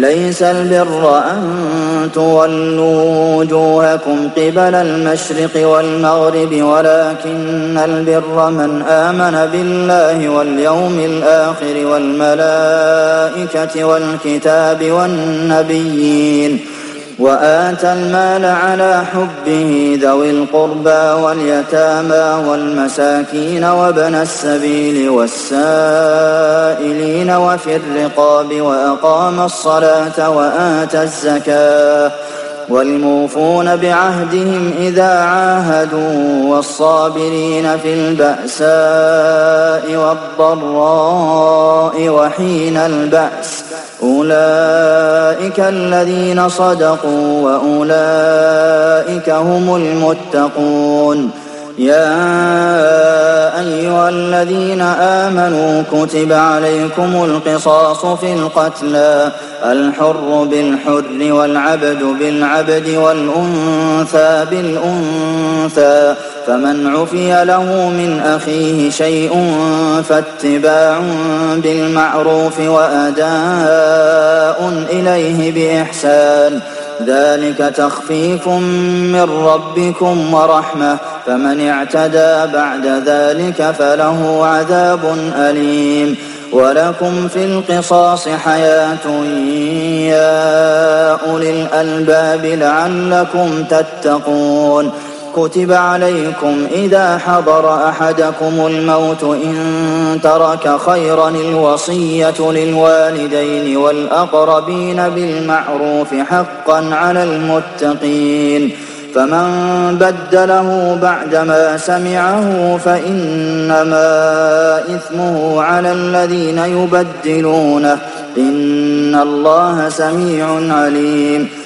ليس البر أن تولوا وجوهكم قبل المشرق والمغرب ولكن البر من آمن بالله واليوم الآخر والملائكة والكتاب والنبيين وآتى المال على حبه ذوي القربى واليتامى والمساكين وابن السبيل والسائلين وفي الرقاب وأقام الصلاة وآتى الزكاة والموفون بعهدهم إذا عاهدوا والصابرين في البأساء والضراء وحين البأس أولئك الذين صدقوا وأولئك هم المتقون يا أيها الذين آمنوا كتب عليكم القصاص في القتلى الحر بالحر والعبد بالعبد والأنثى بالأنثى فمن عفي له من أخيه شيء فاتباع بالمعروف وأداء إليه بإحسان ذلك تخفيف من ربكم ورحمة فمن اعتدى بعد ذلك فله عذاب أليم ولكم في القصاص حياة يا أولي الألباب لعلكم تتقون كتب عليكم إذا حضر أحدكم الموت إن ترك خيرا الوصية للوالدين والأقربين بالمعروف حقا على المتقين فمن بدله بعدما سمعه فإنما إثمه على الذين يبدلونه إن الله سميع عليم